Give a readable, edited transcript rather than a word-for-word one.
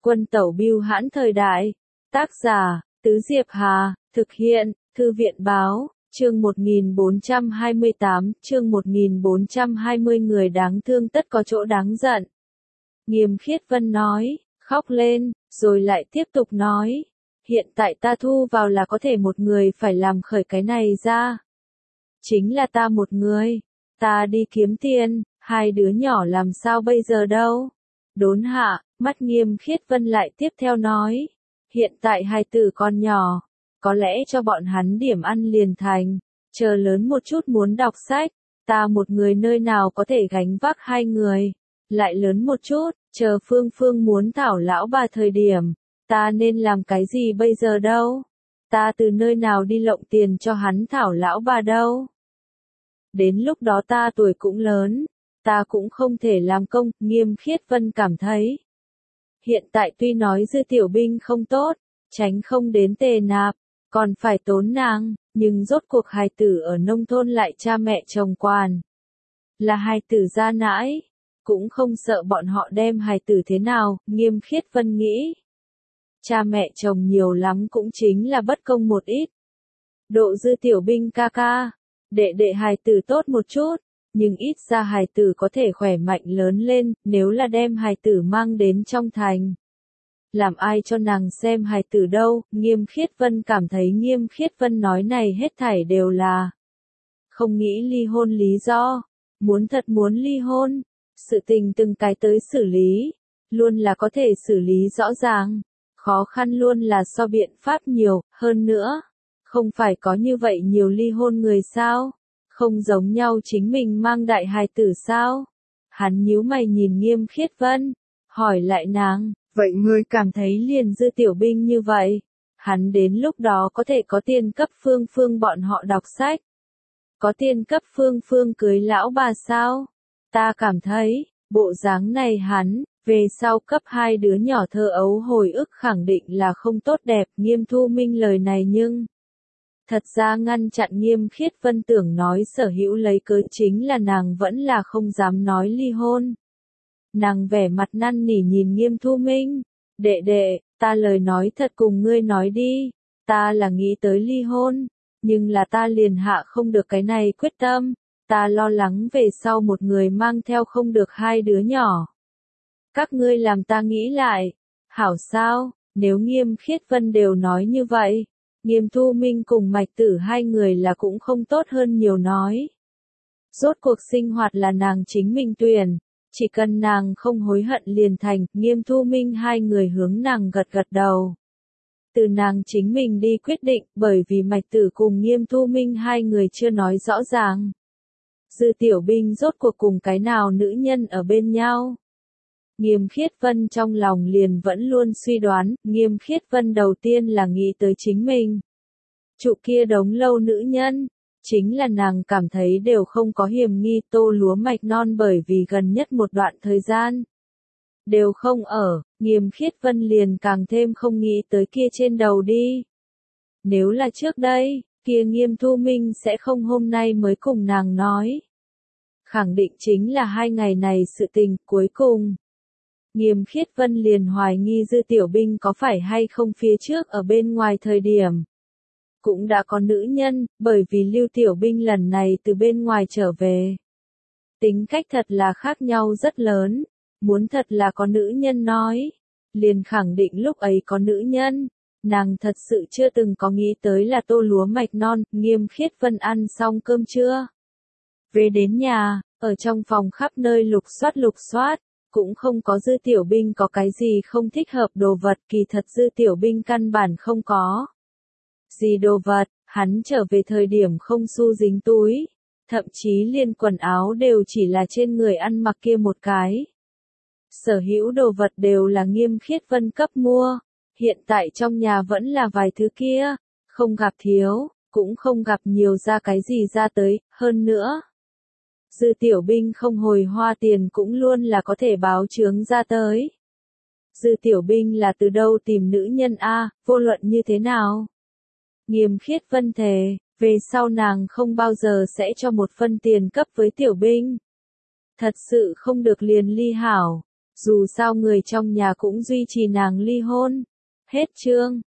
Quân tẩu bưu hãn thời đại. Tác giả, Tứ Diệp Hà, thực hiện, Thư viện báo, chương 1428, người đáng thương tất có chỗ đáng giận. Nghiêm Khiết Vân nói, khóc lên, rồi lại tiếp tục nói, hiện tại ta thu vào là có thể một người phải làm khởi cái này ra. Chính là ta một người, ta đi kiếm tiền, hai đứa nhỏ làm sao bây giờ đâu. Đốn hạ, mắt Nghiêm Khiết Vân lại tiếp theo nói, hiện tại hai tử con nhỏ, có lẽ cho bọn hắn điểm ăn liền thành, chờ lớn một chút muốn đọc sách, ta một người nơi nào có thể gánh vác hai người, lại lớn một chút, chờ Phương Phương muốn thảo lão bà thời điểm, ta nên làm cái gì bây giờ đâu, ta từ nơi nào đi lộng tiền cho hắn thảo lão bà đâu. Đến lúc đó ta tuổi cũng lớn, ta cũng không thể làm công, Nghiêm Khiết Vân cảm thấy. Hiện tại tuy nói Dư Tiểu Binh không tốt, tránh không đến tề nạp, còn phải tốn nàng, nhưng rốt cuộc hài tử ở nông thôn lại cha mẹ chồng quản. Là hài tử gia nãi, cũng không sợ bọn họ đem hài tử thế nào, Nghiêm Khiết Vân nghĩ. Cha mẹ chồng nhiều lắm cũng chính là bất công một ít. Độ Dư Tiểu Binh ca ca, đệ hài tử tốt một chút, nhưng ít ra hài tử có thể khỏe mạnh lớn lên, nếu là đem hài tử mang đến trong thành. Làm ai cho nàng xem hài tử đâu, Nghiêm Khiết Vân cảm thấy Nghiêm Khiết Vân nói này hết thảy đều là không nghĩ ly hôn lý do, muốn ly hôn, sự tình từng cái tới xử lý, luôn là có thể xử lý rõ ràng, khó khăn luôn là so biện pháp nhiều, hơn nữa, không phải có như vậy nhiều ly hôn người sao, không giống nhau chính mình mang đại hài tử sao, hắn nhíu mày nhìn Nghiêm Khiết Vân, hỏi lại nàng. Vậy ngươi cảm thấy liền Dư Tiểu Binh như vậy, hắn đến lúc đó có thể có tiền cấp Phương Phương bọn họ đọc sách. Có tiền cấp Phương Phương cưới lão bà sao? Ta cảm thấy, bộ dáng này hắn, về sau cấp hai đứa nhỏ thơ ấu hồi ức khẳng định là không tốt đẹp. Nghiêm Thu Minh lời này nhưng thật ra ngăn chặn Nghiêm Khiết Vân tưởng nói sở hữu lấy cớ chính là nàng vẫn là không dám nói ly hôn. Nàng vẻ mặt năn nỉ nhìn Nghiêm Thu Minh, đệ, ta lời nói thật cùng ngươi nói đi, ta là nghĩ tới ly hôn, nhưng là ta liền hạ không được cái này quyết tâm, ta lo lắng về sau một người mang theo không được hai đứa nhỏ. Các ngươi làm ta nghĩ lại, hảo sao, nếu Nghiêm Khiết Vân đều nói như vậy, Nghiêm Thu Minh cùng Mạch Tử hai người là cũng không tốt hơn nhiều nói. Rốt cuộc sinh hoạt là nàng chính mình tuyển. Chỉ cần nàng không hối hận liền thành, Nghiêm Thu Minh hai người hướng nàng gật đầu. Từ nàng chính mình đi quyết định, bởi vì Mạch Tử cùng Nghiêm Thu Minh hai người chưa nói rõ ràng. Dư Tiểu Binh rốt cuộc cùng cái nào nữ nhân ở bên nhau. Nghiêm Khiết Vân trong lòng liền vẫn luôn suy đoán, Nghiêm Khiết Vân đầu tiên là nghĩ tới chính mình. Trụ kia đống lâu nữ nhân. Chính là nàng cảm thấy đều không có hiểm nghi Tô Lúa Mạch Non bởi vì gần nhất một đoạn thời gian. Đều không ở, Nghiêm Khiết Vân liền càng thêm không nghĩ tới kia trên đầu đi. Nếu là trước đây, kia Nghiêm Thu Minh sẽ không hôm nay mới cùng nàng nói. Khẳng định chính là hai ngày này sự tình cuối cùng. Nghiêm Khiết Vân liền hoài nghi Dư Tiểu Binh có phải hay không phía trước ở bên ngoài thời điểm. Cũng đã có nữ nhân, bởi vì Lưu Tiểu Binh lần này từ bên ngoài trở về. Tính cách thật là khác nhau rất lớn, muốn thật là có nữ nhân nói, liền khẳng định lúc ấy có nữ nhân, nàng thật sự chưa từng có nghĩ tới là Tô Lúa Mạch Non. Nghiêm Khiết Vân ăn xong cơm trưa. Về đến nhà, ở trong phòng khắp nơi lục soát, cũng không có Dư Tiểu Binh có cái gì không thích hợp đồ vật, kỳ thật Dư Tiểu Binh căn bản không có. Gì đồ vật, hắn trở về thời điểm không xu dính túi, thậm chí liền quần áo đều chỉ là trên người ăn mặc kia một cái. Sở hữu đồ vật đều là Nghiêm Khiết Vân cấp mua, hiện tại trong nhà vẫn là vài thứ kia, không gặp thiếu, cũng không gặp nhiều ra cái gì ra tới, hơn nữa. Dư Tiểu Binh không hồi hoa tiền cũng luôn là có thể báo chướng ra tới. Dư Tiểu Binh là từ đâu tìm nữ nhân a, vô luận như thế nào? Nghiêm Khiết Vân thề, về sau nàng không bao giờ sẽ cho một phân tiền cấp với Tiểu Binh. Thật sự không được liền ly hảo, Dù sao người trong nhà cũng duy trì nàng ly hôn. Hết chương.